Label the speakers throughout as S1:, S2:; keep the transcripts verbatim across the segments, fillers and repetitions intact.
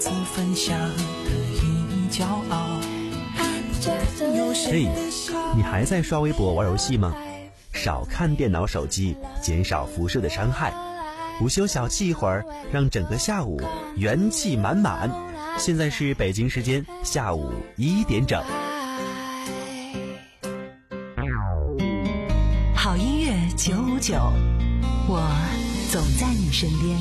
S1: 此分享得意骄傲。
S2: 嘿，你还在刷微博玩游戏吗？少看电脑手机，减少辐射的伤害。午休小憩一会儿，让整个下午元气满满。现在是北京时间下午一点整。
S3: 好音乐九五九，我总在你身边。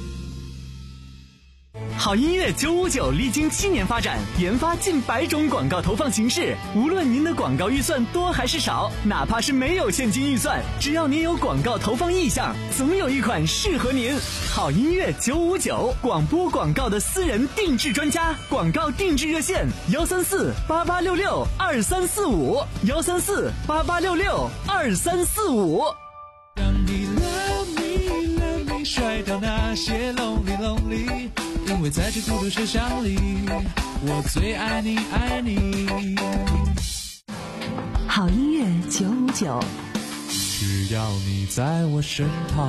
S4: 好音乐九五九历经七年发展，研发近百种广告投放形式。无论您的广告预算多还是少，哪怕是没有现金预算，只要您有广告投放意向，总有一款适合您。好音乐九五九，广播广告的私人定制专家，广告定制热线幺三四八八六六二三四五幺三四八八六六二三四五。
S1: 让你 love me love me 甩掉那些 lonely lonely，因为在这孤独车厢里，我最爱你爱你。
S3: 好音乐九五九，
S1: 只要你在我身旁。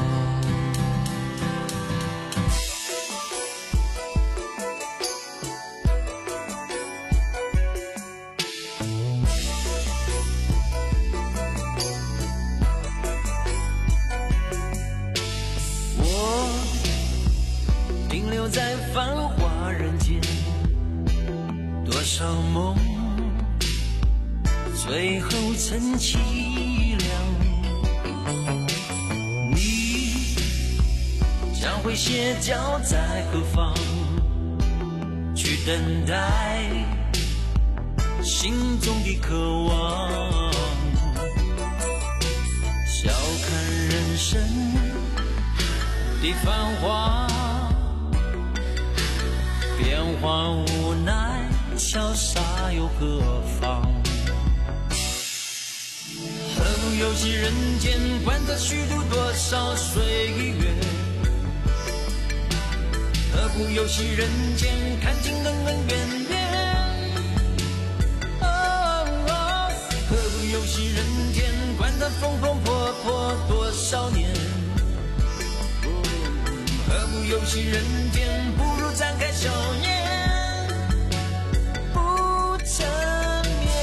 S1: 停留在繁华人间，多少梦最后成凄凉。你将会歇脚在何方，去等待心中的渴望。笑看人生的繁华，变幻无奈，潇洒又何妨？何不游戏人间，观察虚度多少岁月？何不游戏人间，看尽恩恩怨怨？哦哦，何不游戏人间，观察风风破破多少年？何不游戏人间，不如展开笑颜，不缠绵。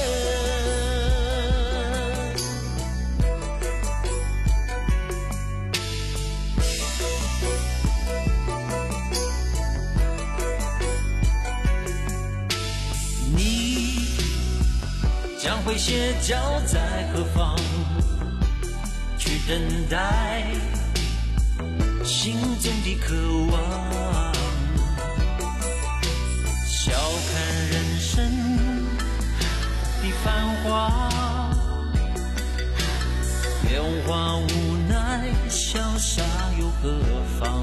S1: 你将会歇脚在何方，去等待心中的渴望。笑看人生的繁华，变化无奈，潇洒又何妨？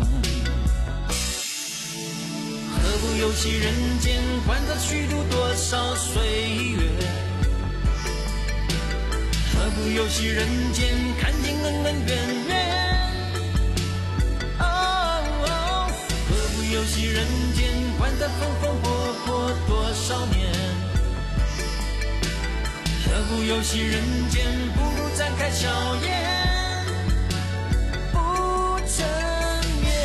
S1: 何不游戏人间，观察虚度多少岁月？何不游戏人间，看尽恩恩怨怨？游戏人间，观察风风火火多少年？何不游戏人间，不如展开笑颜，不缠绵。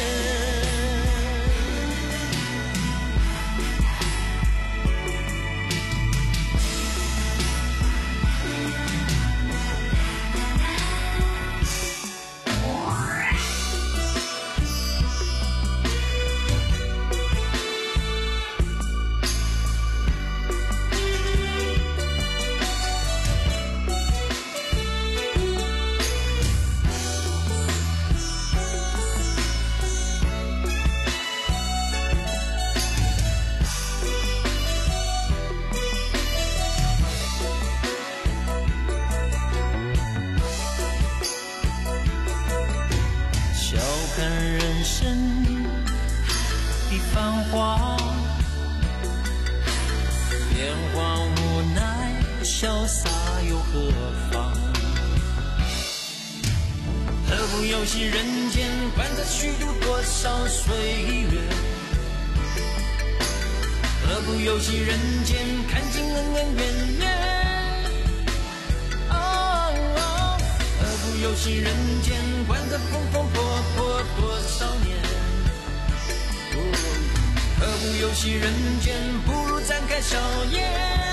S1: 看人生的繁华，变幻无奈，潇洒又何妨？何不游戏人间，观察虚度多少岁月？何不游戏人间，看尽恩恩怨怨？游戏人间，观察风风破破多少年？何无游戏人间，不如展开笑颜。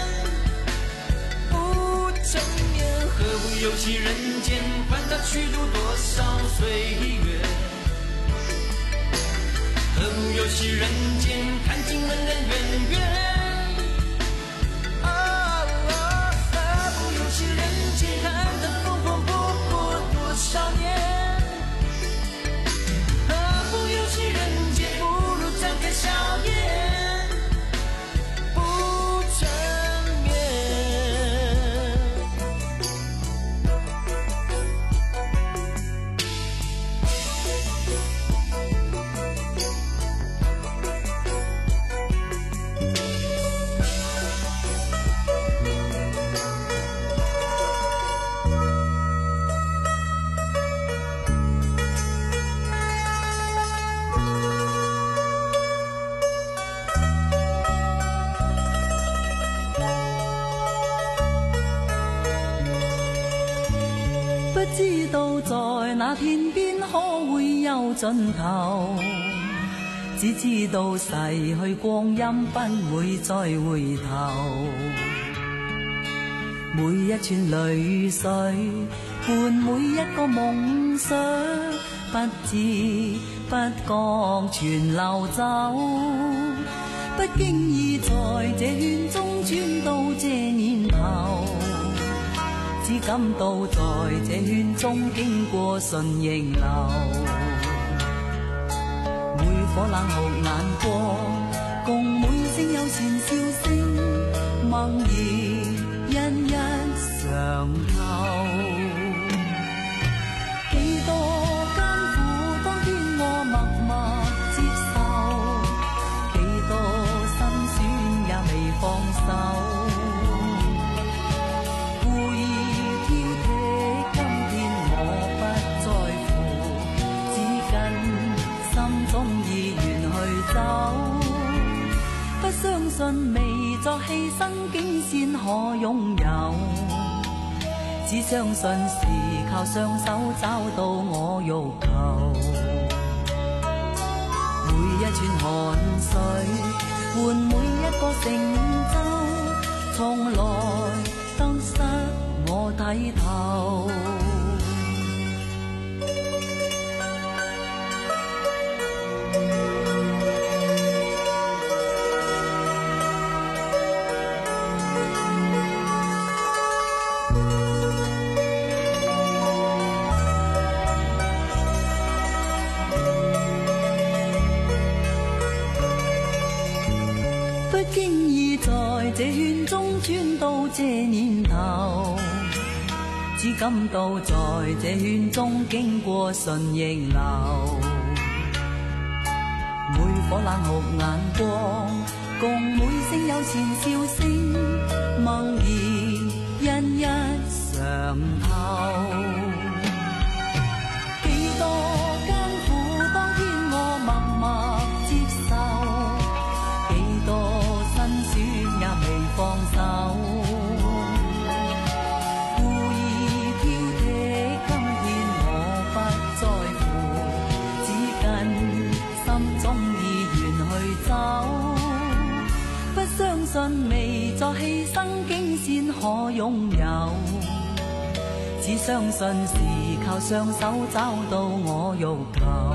S1: 不成眠，何不游戏人间，管他虚度多少岁月。何不游戏人间，看尽恩恩怨怨。啊，何不游戏人间，看他风风火火多少年。何不游戏人间，不如展开笑颜，不成眠。
S5: 不知道在那天邊可會有盡頭，只知道逝去光陰不會再回頭。每一串淚水伴每一個夢想，不知不覺全流走。不經意在這圈中轉到這年頭，只感到在這圈中經過順逆流，每顆冷酷眼光，共每聲友善笑聲，默然一一嘗透。幾多艱苦當天我默默接受，幾多辛酸也未放手。不相信未作犧牲竟先可擁有，只相信是靠雙手找到我欲求。每一串汗水換每一個成就，從來得失我睇透。不經意在這圈中轉到這年頭，只感到在這圈中經過順逆流，每顆冷酷眼光，共每聲友善笑聲，默然一一嘗透。幾多艱苦當天我默默接受，幾多辛酸也未放手。故意挑剔，今天我不在乎，只跟心中意願去走。不相信未作犧牲竟先可擁有，只相信是靠雙手找到我欲求。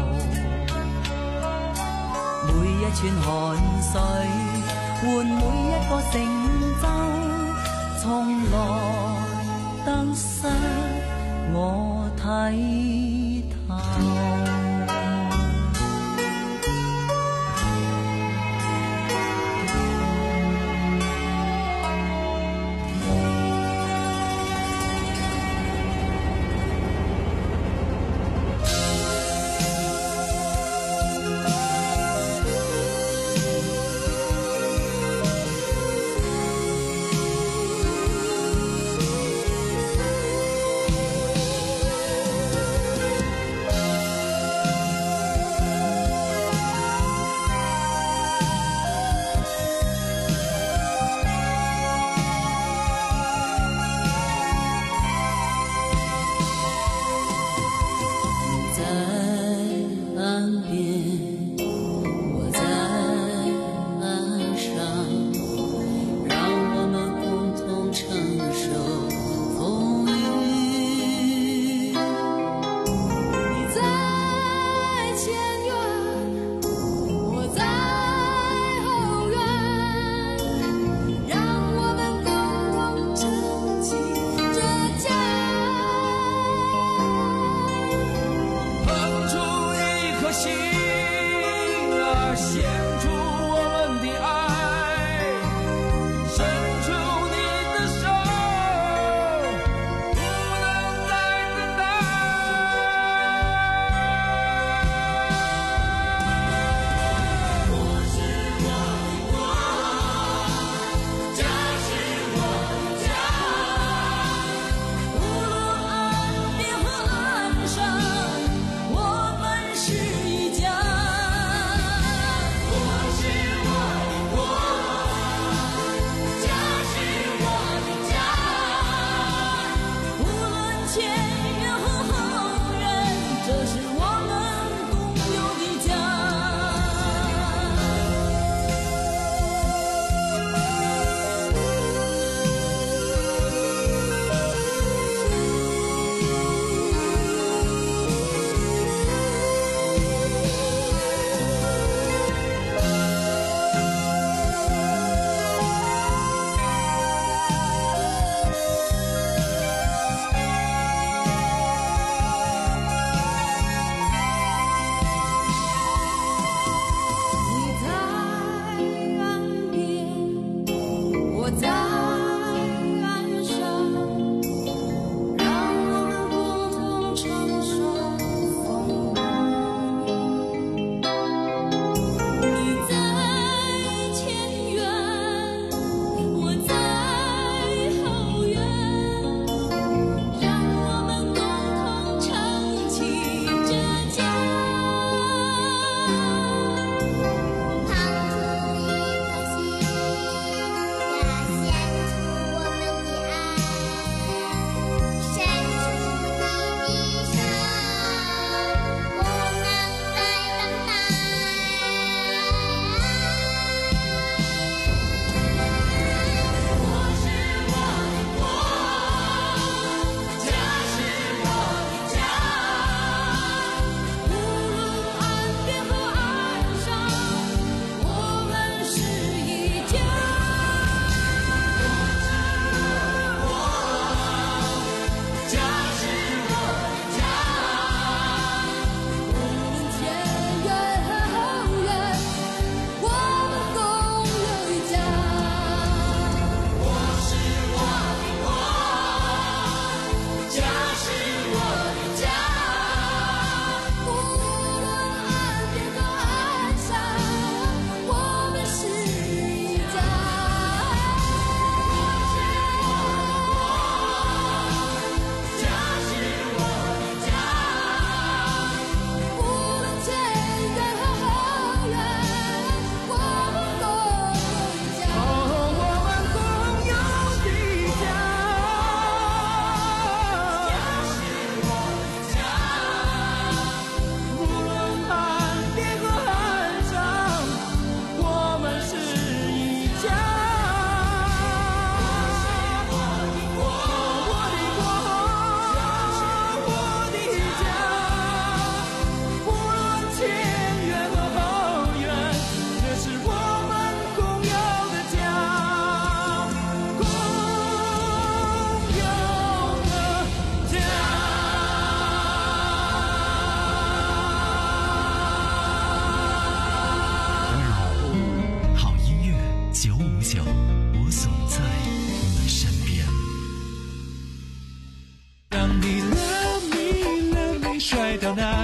S5: 每一串汗水換每一個成就，從來得失我睇透。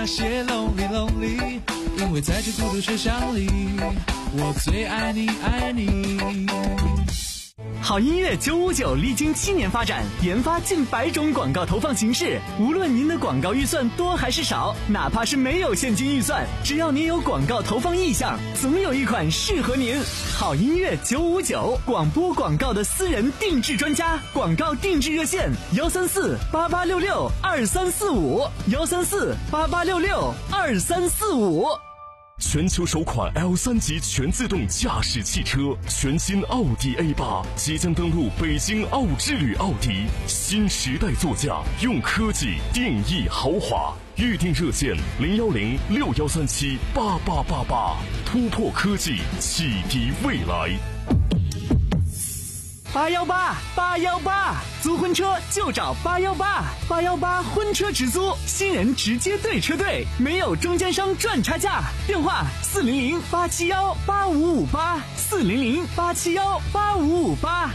S6: 些 lonely lonely， 因为在这孤独学校里，我最爱你爱你。
S4: 好音乐九五九历经七年发展，研发近百种广告投放形式。无论您的广告预算多还是少，哪怕是没有现金预算，只要您有广告投放意向，总有一款适合您。好音乐九五九，广播广告的私人定制专家，广告定制热线：幺三四八八六六二三四五，幺三四八八六六二三四五。
S7: 全球首款 L 三 级全自动驾驶汽车，全新奥迪 A 八即将登陆北京奥之旅奥迪，新时代座驾，用科技定义豪华。预订热线零幺零六幺三七八八八八，突破科技，启迪未来。
S4: 八幺八八幺八，租婚车就找八幺八，八幺八婚车直租，新人直接对车队，没有中间商赚差价。电话四零零八七幺八五五八，四零零八七幺八五五八。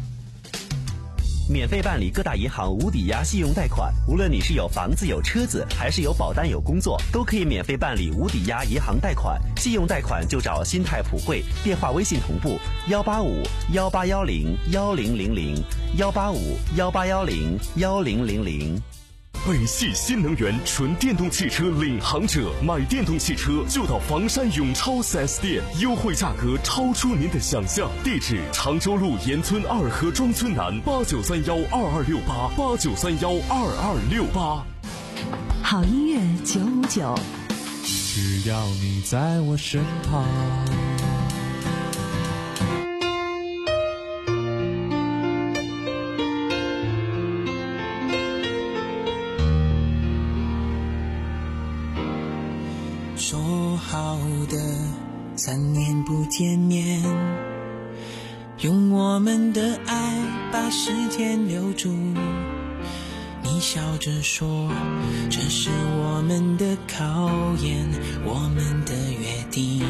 S2: 免费办理各大银行无抵押信用贷款，无论你是有房子有车子，还是有保单有工作，都可以免费办理无抵押银行贷款。信用贷款就找新泰普惠，电话微信同步幺八五幺八幺零幺零零零幺八五幺八幺零幺零零零。
S7: 北汽新能源纯电动汽车领航者，买电动汽车就到房山永超 四 S 店，优惠价格超出您的想象。地址：常州路沿村二河庄村南，八九三幺二二六八八九三幺二二六八。
S3: 好音乐九五九，
S6: 只要你在我身旁。
S1: 说好的三年不见面，用我们的爱把时间留住。你笑着说，这是我们的考验，我们的约定。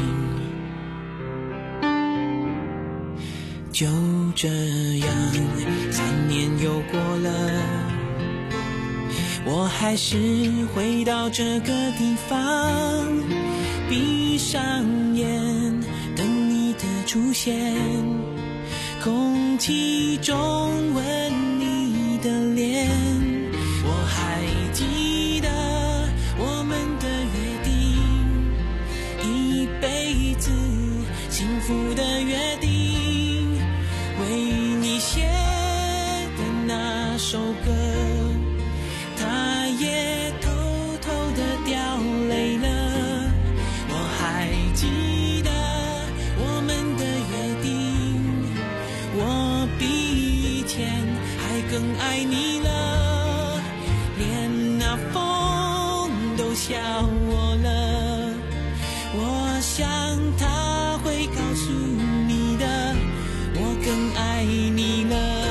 S1: 就这样，三年又过了，我还是回到这个地方，闭上眼等你的出现，空气中闻你的脸。我还记得我们的约定，一辈子幸福的约定，为你写的那首歌，他也偷偷地掉泪了。我还记得我们的约定，我比以前还更爱你了，连那风都笑我了。我想他会告诉你的，我更爱你了。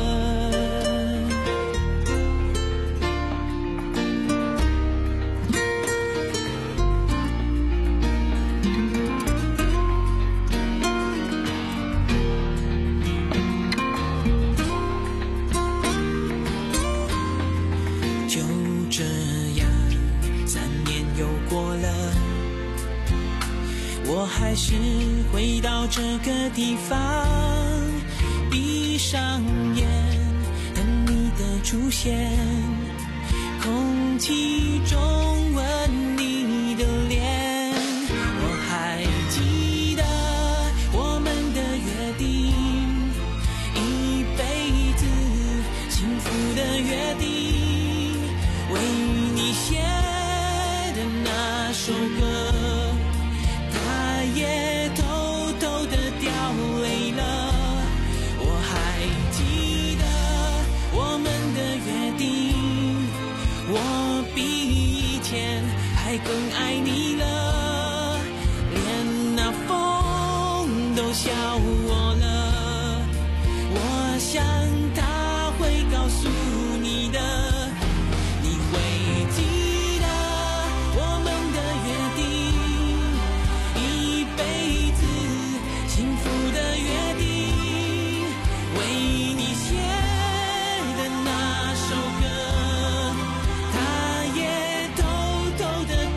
S1: 我还是回到这个地方，闭上眼等你的出现，空气中闻你的脸。我还记得我们的约定，一辈子幸福的约定，为你写的那首歌，也偷偷地掉泪了。我还记得我们的约定，我比以前还更爱你了，连那风都笑我了。我想他会告诉你的，你会记得我们的约定，幸福的约定，为你写的那首歌，他也偷偷地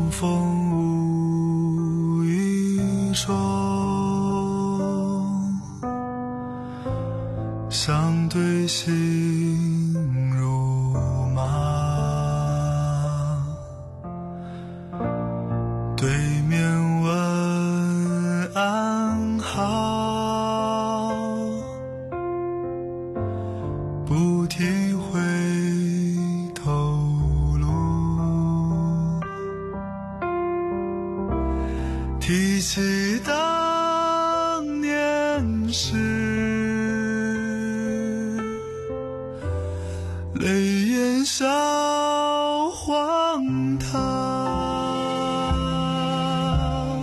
S8: 风无意中，相对心如麻，对面问安好，不提回头路，提起当年事，泪眼笑荒唐，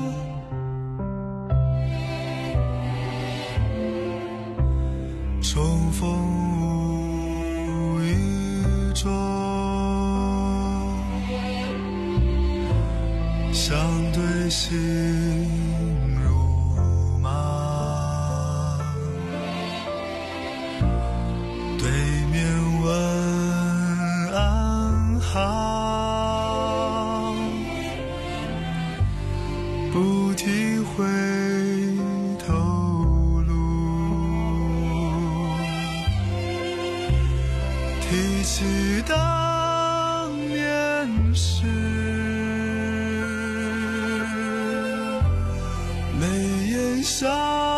S8: 重逢无意中，相对心如麻，对面问安好，不提回头路，提起当年事，泪眼笑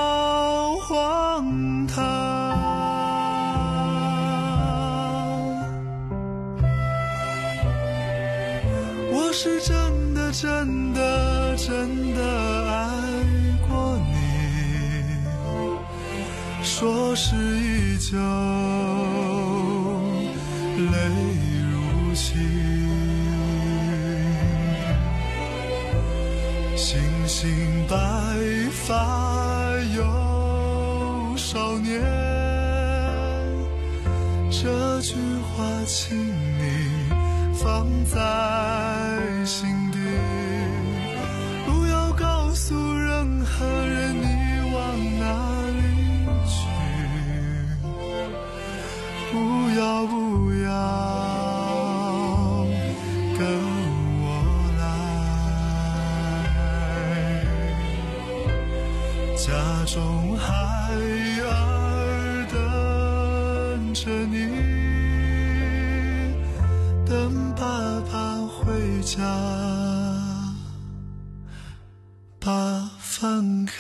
S8: 荒唐。我是真的真的真的爱过你，说是依旧，泪如倾，星星白发有少年，这句话请你放在心底，不要告诉任何人你往哪里去，不要不要跟我来，家中孩儿等着你，等爸爸回家，把饭开。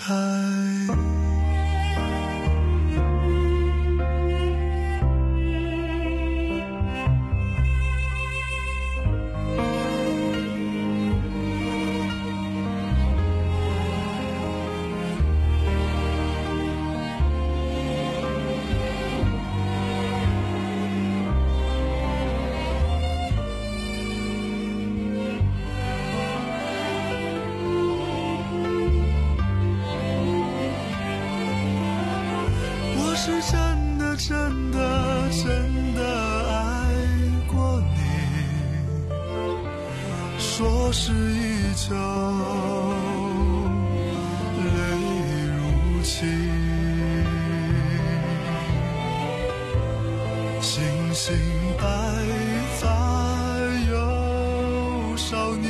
S8: 是真的真的真的爱过你，说是依旧，泪如倾，星星白发有少年，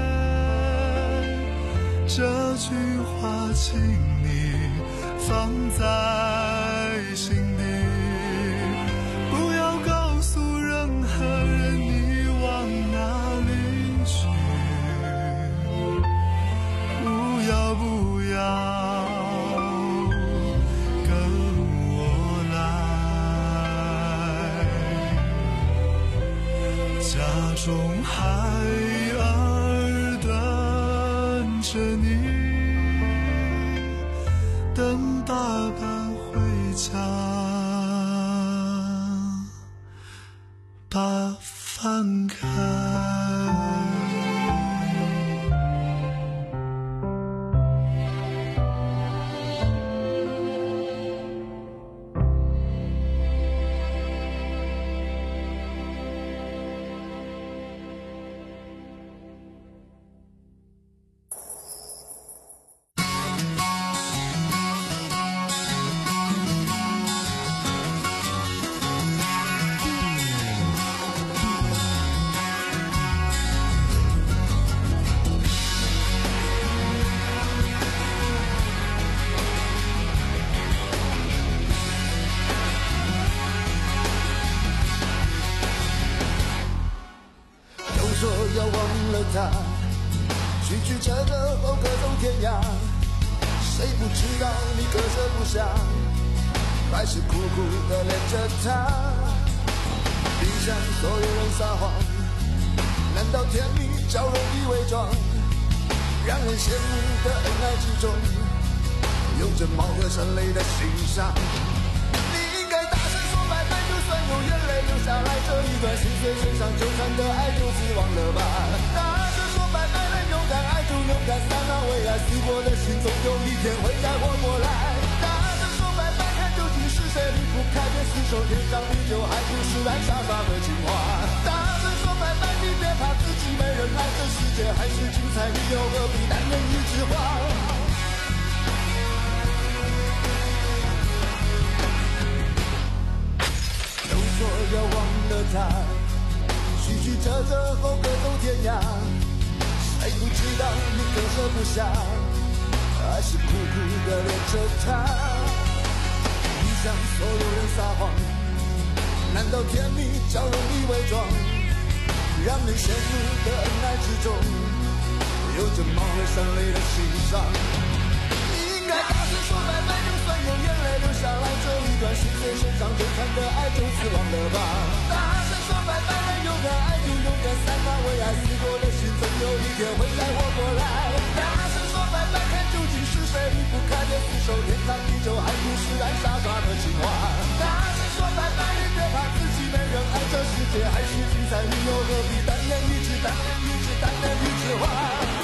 S8: 这句话请你放在心底，不要告诉任何人你往哪里去，不要不要跟我来，家中孩儿等着你，等爸爸回家，把饭开。 他，曲曲折折后各走天涯。谁不知道你割舍不下，还是苦苦的恋着他。并向所有人撒谎，难道甜蜜较容易伪装？让人羡慕的恩爱之中，有着貌合神离的欣赏。你应该大声说拜拜，就算有眼泪流下来，这一段心碎身上纠缠的爱就此忘了吧。大声说拜拜，能勇敢爱就勇敢散啊，为爱死过的心总有一天会再活过来。大声说拜拜，看究竟是谁离不开别厮守，天长地久还不是爱傻傻的情话。大声说拜拜，你别怕自己没人爱，这世界还是精彩，你又何必单人一枝花。都说要忘了他，曲曲折折后各走天涯。谁不知道你割舍不下，还是苦苦的恋着他。你向所有人撒谎，难道甜蜜较容易伪装？让人羡慕的恩爱之中，有着貌合神离的欣赏。你应该大声说拜拜，就算有眼泪流下来，这一段心碎身上纠缠的爱就此忘了吧。大声说拜拜，能勇敢爱就勇敢散啊，为爱死过的心总有一天会再活过来。大声说拜拜，看究竟是谁离不开别厮守，天长地久还不是爱傻傻的情话。大声说拜拜，你别怕自己没人爱，这世界还是精彩，你又何必单恋一枝单恋一枝单恋一枝花。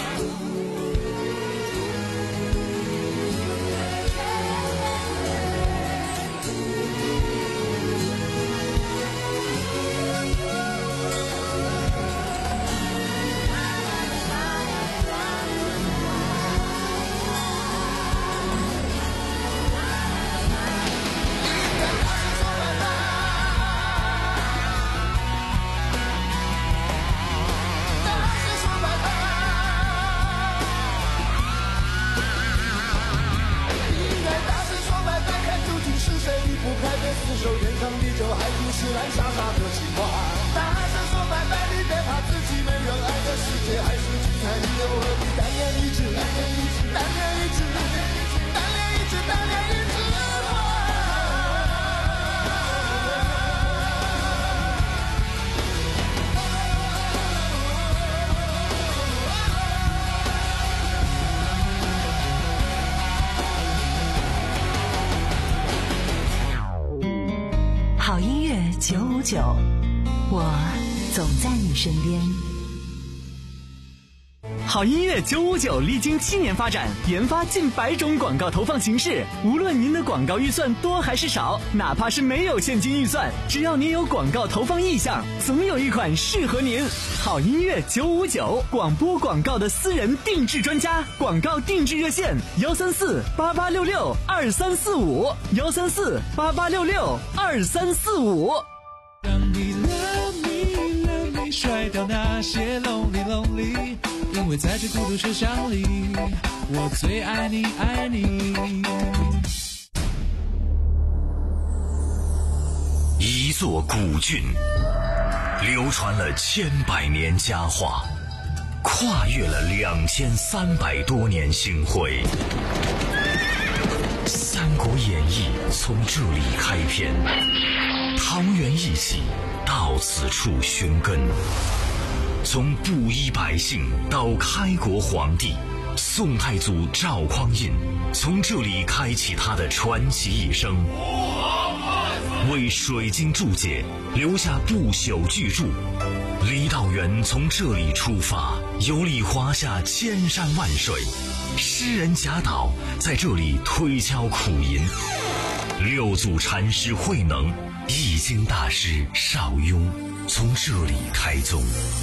S8: 守天长地久还不是爱傻傻的情话。大声说拜拜，你别怕自己没人爱，这世界还是精彩，你又何必单恋一枝单恋一枝单恋一枝单恋一枝单恋一枝花。
S3: 好音乐九五九，我总在你身边。
S4: 好音乐九五九历经七年发展，研发近百种广告投放形式。无论您的广告预算多还是少，哪怕是没有现金预算，只要您有广告投放意向，总有一款适合您。好音乐九五九，广播广告的私人定制专家，广告定制热线幺三四八八六六二三四五幺三四八八六六二三四五。
S6: 让你 love me love me 甩掉那些 lonely lonely， 因为在这孤独车厢里，我最爱你爱你。
S7: 一座古郡，流传了千百年佳话，跨越了两千三百多年星辉。《三国演义》从这里开篇，桃园一起到此处寻根。从布衣百姓到开国皇帝，宋太祖赵匡胤从这里开启他的传奇一生，为水晶注解留下不朽巨著。李道元从这里出发，游历华夏千山万水，诗人贾岛在这里推敲苦吟，六祖禅师慧能、易经大师邵雍从这里开宗。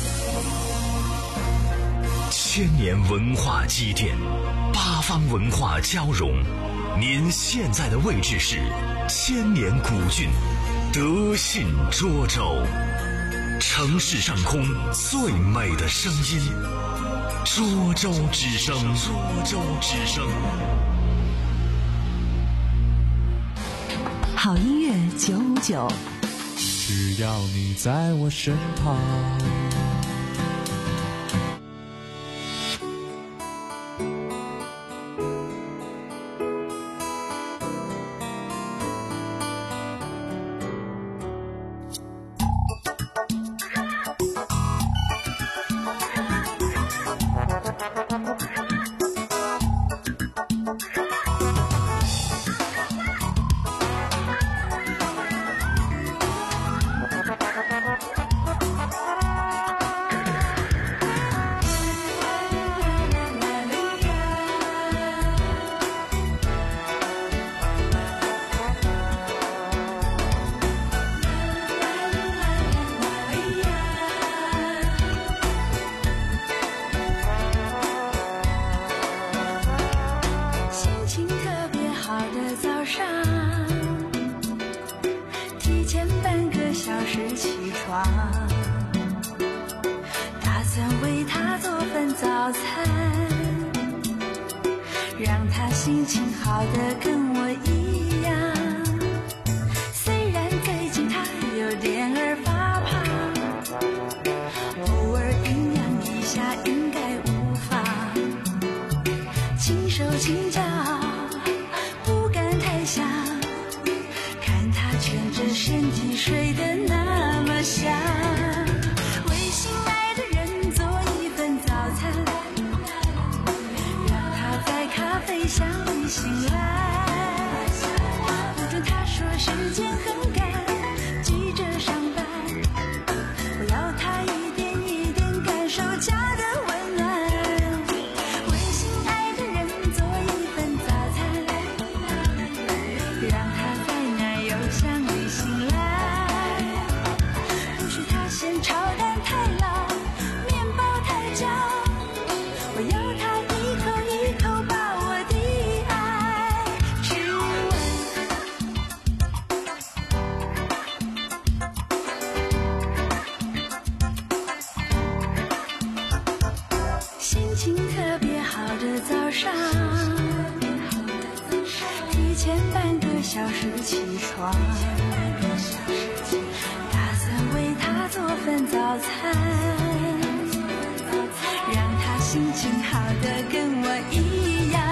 S7: 千年文化积淀，八方文化交融。您现在的位置是千年古郡德信涿州，城市上空最美的声音，涿州之声。涿州之声。
S3: 好音乐九五九，
S6: 只要你在我身旁。
S5: 心情好的跟我一样，虽然最近他有点儿发胖，偶尔营养一下应该无妨，轻手轻脚不敢太想，看他蜷着身体睡得那么香，为心爱的人做一份早餐，让他在咖啡香里醒来，不准他说时间很赶急着上班，我要他一点一点感受家的温暖，为心爱的人做一份早餐，让他在奶油香里醒来，不许他嫌炒蛋太老面包太焦，我要他一口一口把我的爱吃完，心情特别好的早上，提前半个小时起床，打算为他做份早餐，让他心情好的跟我一样。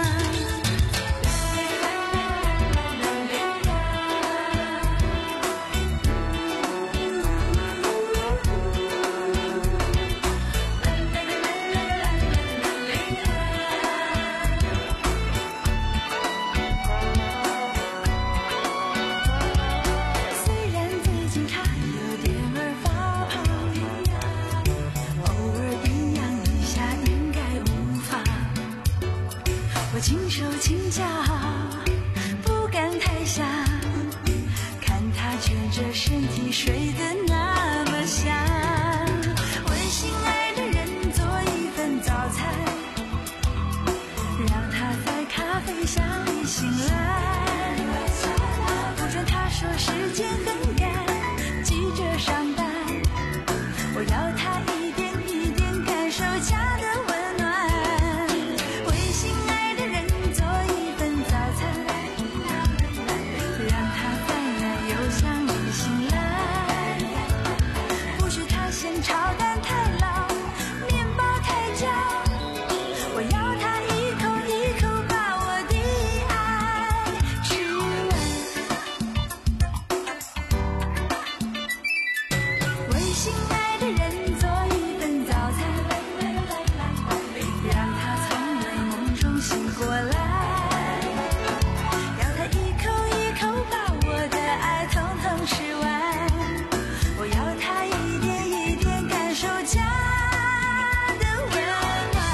S5: 虽然最近他有点儿发胖，偶尔营养一下应该无妨，我轻手轻脚不敢太想，看他蜷着身体睡得那么香，为心爱的人做一份早餐，让他在咖啡香里醒来，不准他说时间很赶急着上班，我要他一点一点感受家的温暖，为心爱的人做一份早餐，让他在奶油香里醒来，不许他嫌炒蛋太老面包太焦，我要他一口一口把我的爱吃完，为心爱的人做一份早餐，让他从美梦中醒过来，要他一口一口把我的爱统统吃完，我要他一点一点感受家的温暖。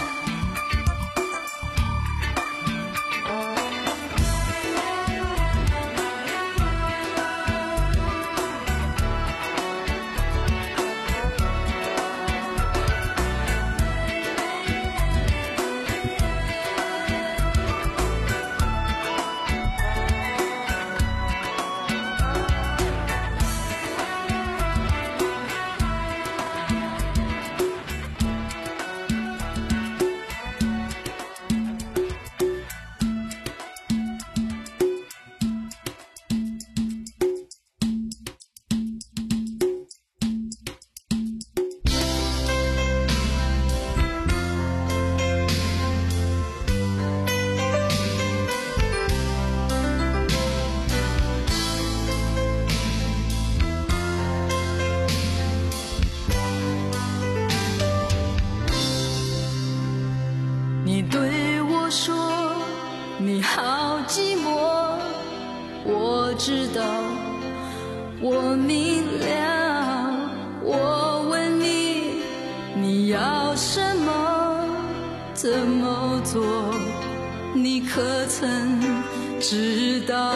S5: 你对我说你好寂寞，我知道，我明了，我问你，你要什么，怎么做，你可曾知道？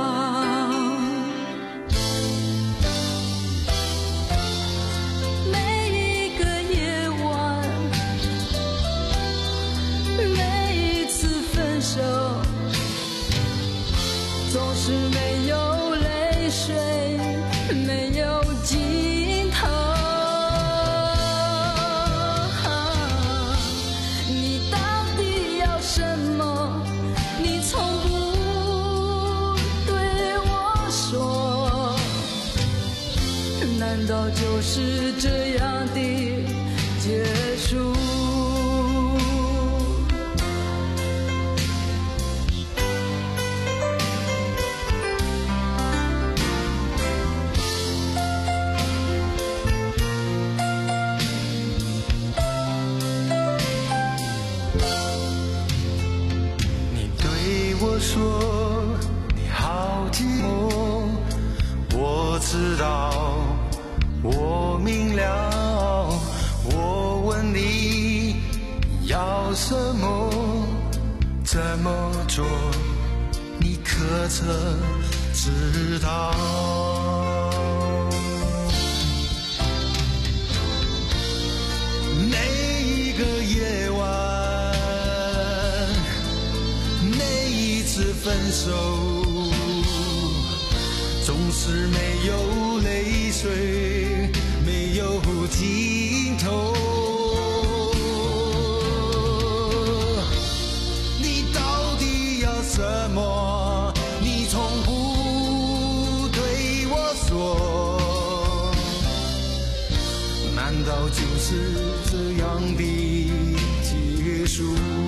S5: 每一个夜晚，每一次分手，总是没有泪水，没有尽头。你到底要什么？ 就是这样的结束。
S8: 你对我说你好寂寞，我知道，我明了，我问你要什么，怎么做，你可曾知道？每一个夜晚，每一次分手，总是没有泪水，没有尽头。你到底要什么？你从不对我说，难道就是这样的结束？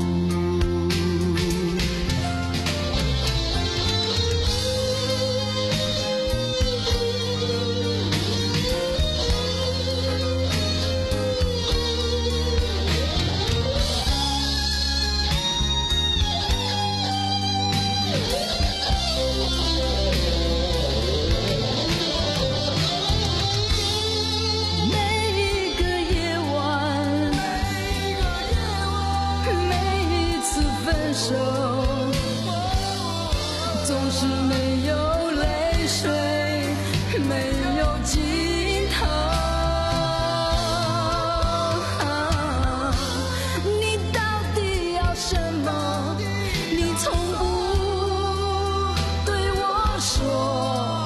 S5: 总是没有泪水，没有尽头。你到底要什么？你从不对我说，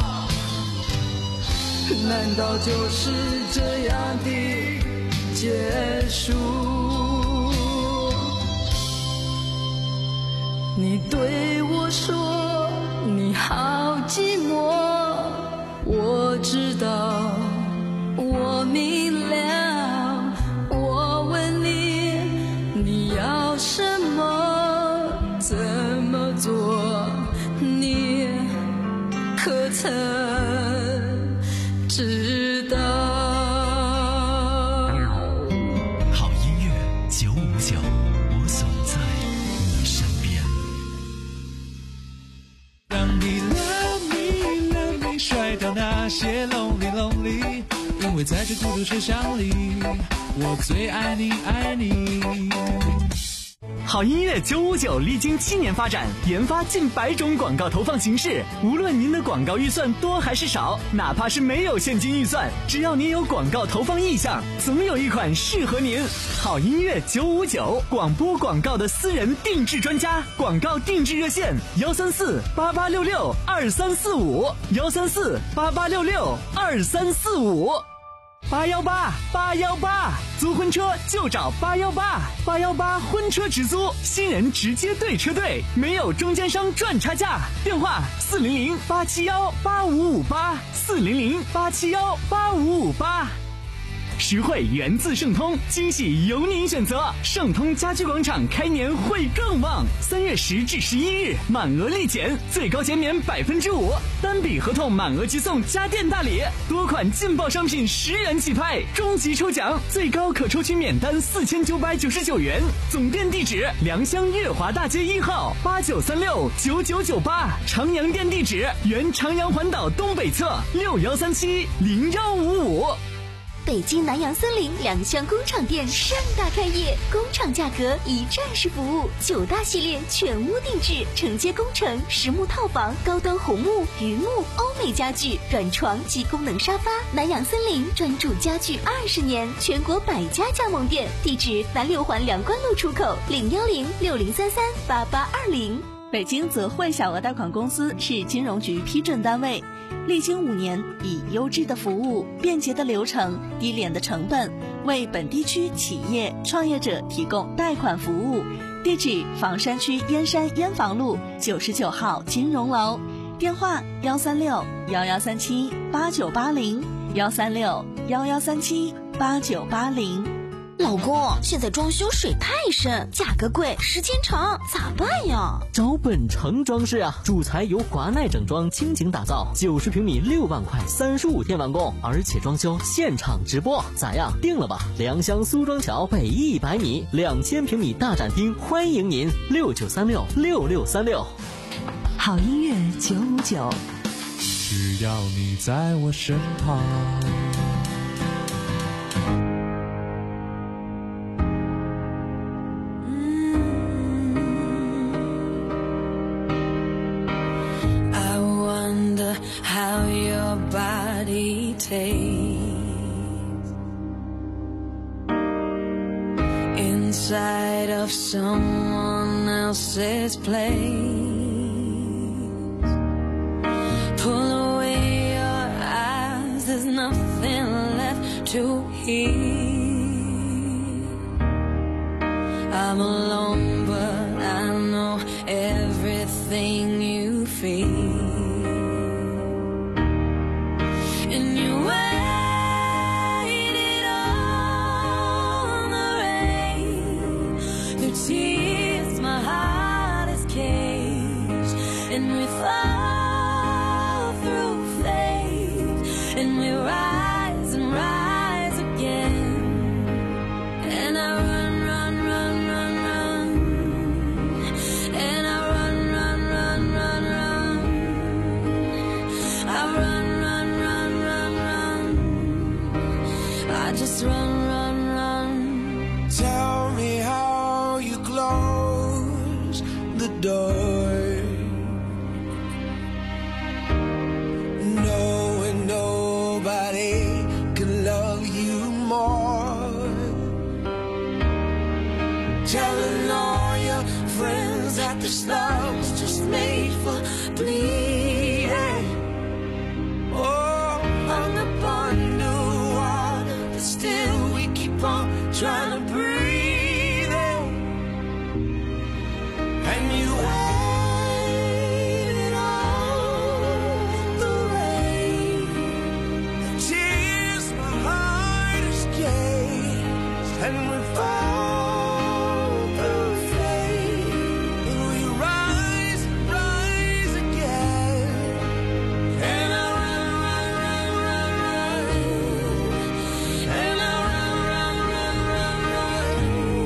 S5: 难道就是这样的结束？你对我说你好寂寞，我知道，我明了，我问你，你要什么，怎么做，你可曾知道？
S4: 好音乐九五九，我总在你身边。
S6: 让你 love me love me 甩掉那些 lonely lonely， 因为在这孤独车厢里，我最爱你爱你。
S4: 好音乐九五九历经七年发展，研发近百种广告投放形式。无论您的广告预算多还是少，哪怕是没有现金预算，只要您有广告投放意向，总有一款适合您。好音乐九五九，广播广告的私人定制专家，广告定制热线幺三四八八六六二三四五幺三四八八六六二三四五。八幺八八幺八，租婚车就找八幺八，八幺八婚车直租，新人直接对车队，没有中间商赚差价。电话四零零八七幺八五五八，四零零八七幺八五五八。实惠源自盛通，惊喜由您选择。盛通家居广场开年会更旺，三月十至十一日满额立减，最高减免百分之五，单笔合同满额即送家电大礼，多款劲爆商品十元起拍，终极抽奖最高可抽取免单四千九百九十九元。总店地址：良乡月华大街一号八九三六九九九八，长阳店地址：原长阳环岛东北侧六幺三七零幺五五。
S9: 北京南洋森林良乡工厂店盛大开业，工厂价格一站式服务，九大系列全屋定制，承接工程、实木套房、高端红木、榆木、欧美家具、软床及功能沙发。南洋森林专注家具二十年，全国百家加盟店，地址南六环梁关路出口零幺零六零三三八八二零。
S10: 北京泽汇小额贷款公司是金融局批准单位，历经五年，以优质的服务、便捷的流程、低廉的成本，为本地区企业创业者提供贷款服务。地址：房山区燕山燕房路九十九号金融楼，电话：幺三六幺幺三七八九八零幺三六幺幺三七八九八零。
S9: 老公，现在装修水太深，价格贵，时间长，咋办呀？
S11: 找本城装饰啊，主材由华奈整装倾情打造，九十平米六万块，三十五天完工，而且装修现场直播，咋样？定了吧？良乡苏庄桥北一百米，两千平米大展厅，欢迎您，六九三六六六三六。
S3: 好音乐九五九，
S6: 只要你在我身旁。
S5: How your body tastes inside of someone else's place. Pull away your eyes, there's nothing left to hear. I'm alone, but I know everything you feel. And you waited on the rain. Through tears, my heart is caged. And we fall through faith. And we rise and rise again. And I run, run, run, run, run. And I run, run, run, run, run. I run. Just run, run, run.
S8: Tell me how you close the door, knowing nobody can love you more. Telling all your friends that this love's just made for bleeding. Oh, hung upon new water, but still we keep on trying to breathe in. And you waited on the rain. Tears, my heart is caged, and we fall through faith. And we rise, rise again. And I run, run, run, run, run. And I run, run, run, run, run.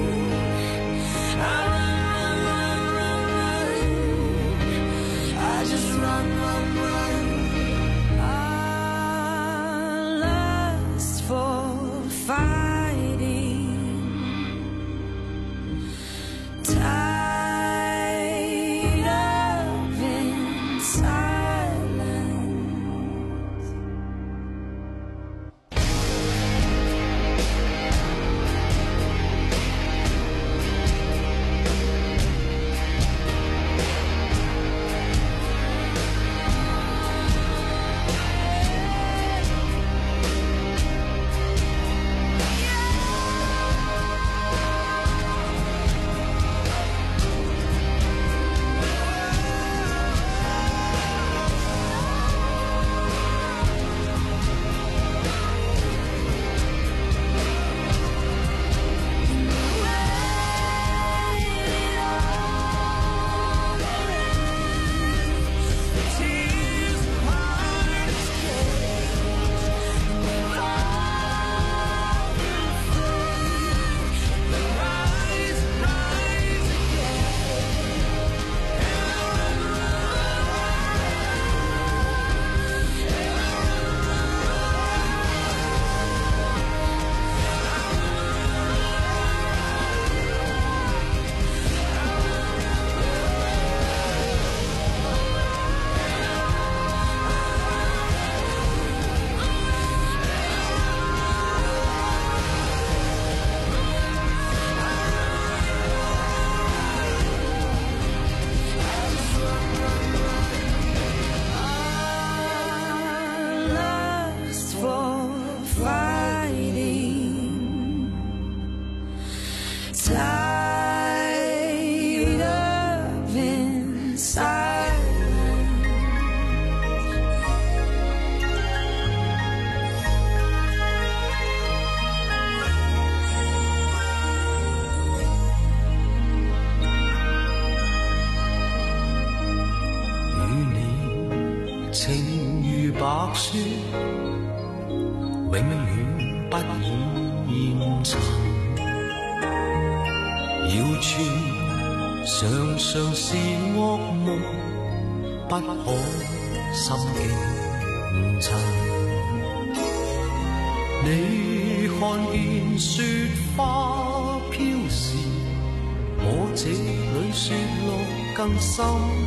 S8: I run, run, run, run, run. I just run, run, run. I lust for fighting.
S12: 情如白雪，永远不染尘。谣传常常是噩梦，不可心惊震。你看见雪花飘时，我这里雪落更深。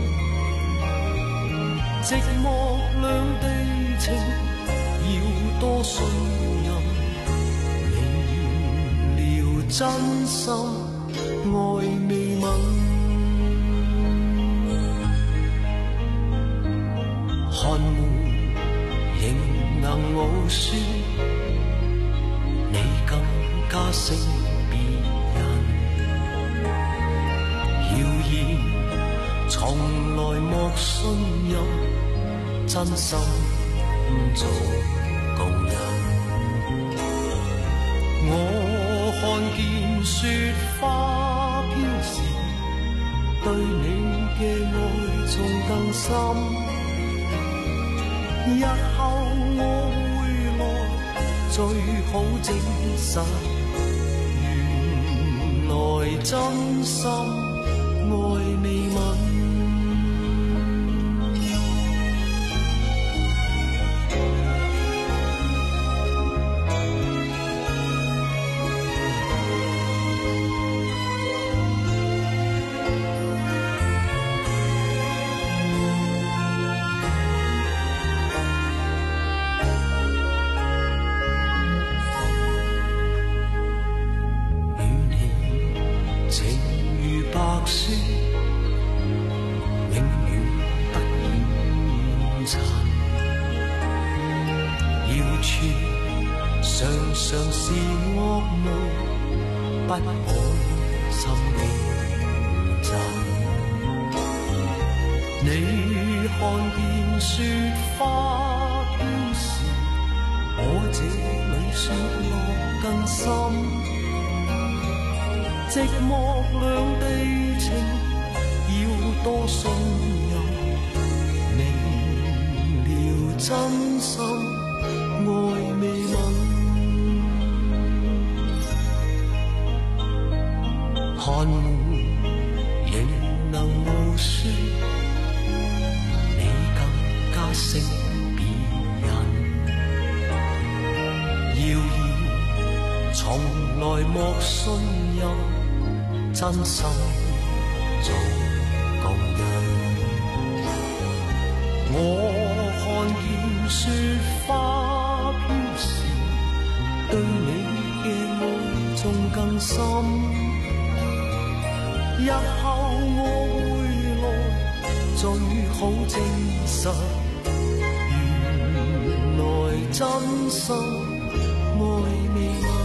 S12: 寂寞两地情，要多信任。明了真心，爱未泯。看门仍能傲雪，你更加胜别人。谣言从来莫信任。真心做共人，我看見雪花飄時，對你嘅愛仲更深。日後我會來，最好證實，原來真心愛未泯。不可心驚震，你看見雪花飄時，我這裏雪落更深。寂寞兩地情，要多信任。明了真心，愛未泯。看門仍能傲雪，你更加勝別人。謠言從來莫信任，真心做共人。我看見雪花飄時，對你嘅愛仲更深。日後我會來，最好證實，原來真心愛未泯。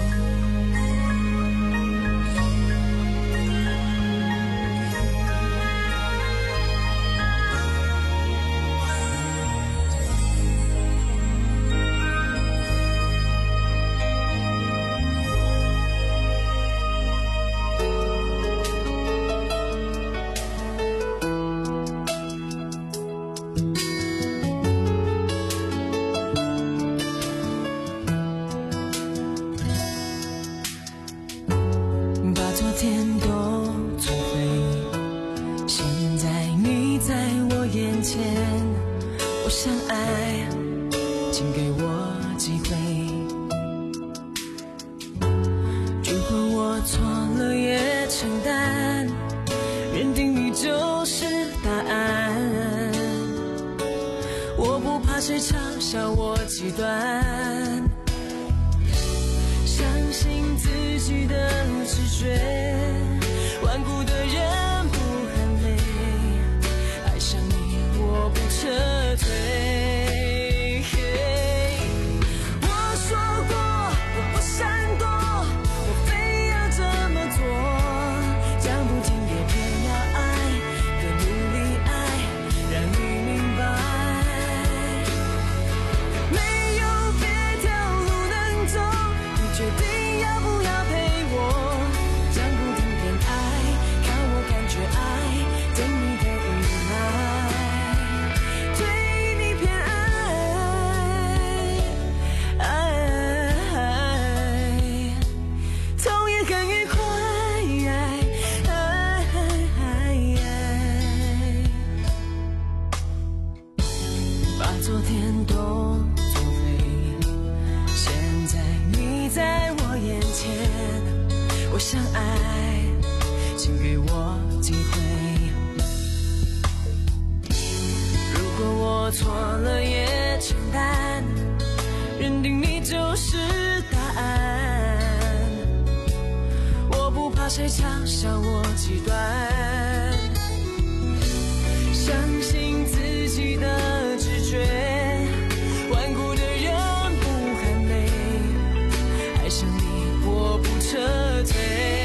S13: 决定要不要陪我，将
S1: 我想爱，请给我机会。如果我错了也承担，认定你就是答案，我不怕谁嘲笑我极端，相信自己的直觉，顽固的人不喊累，爱上你我不撤退。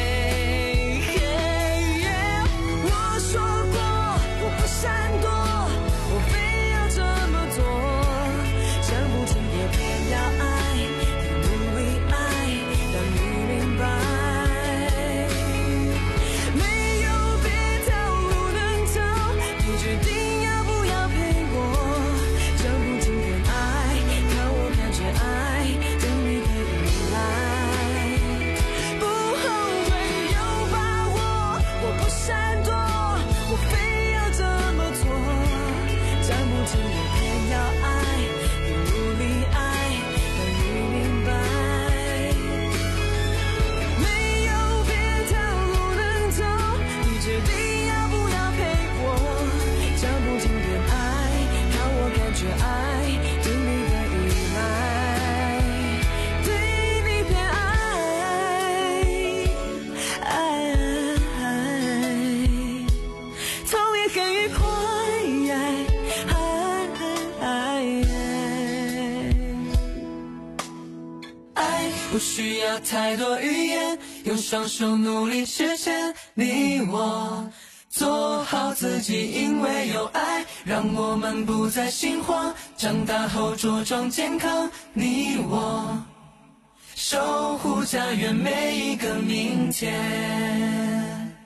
S1: 我说过我不闪躲，我非要这么做，讲不听也偏要爱，努力爱，让你明白，没有别条路能走，你决定要不要陪我，讲不听偏爱，看我感觉爱，等你的依赖，不后悔有把握，我不闪躲，我非要这么做，讲不听也偏要爱，努力爱，让你明白，没有别条路能走，你决定要不要陪我，讲不听偏爱，看我感觉爱，对你的依赖，对你偏爱，痛也甘于破爱，不需要太多语言，用双手努力实现，你我做好自己，因为有爱，让我们不再心慌，长大后茁壮健康，你我守护家园每一个明天。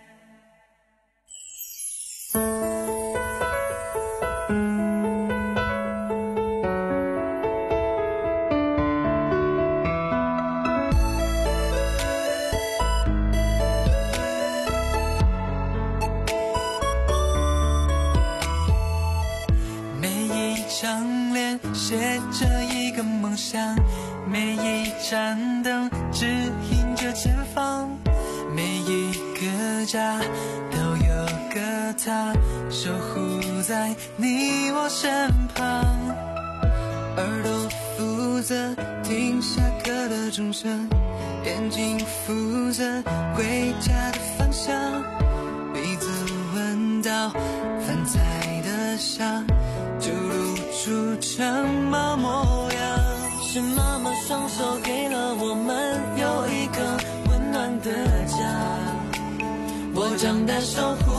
S6: 张脸写着一个梦想，每一盏灯指引着前方，每一个家都有个他守护在你我身旁，耳朵负责听下课的钟声，眼睛负责回家的方向，鼻子闻到饭菜的香，就露出城堡模样，是妈妈双手给了我们有一个温暖的家，我长大守护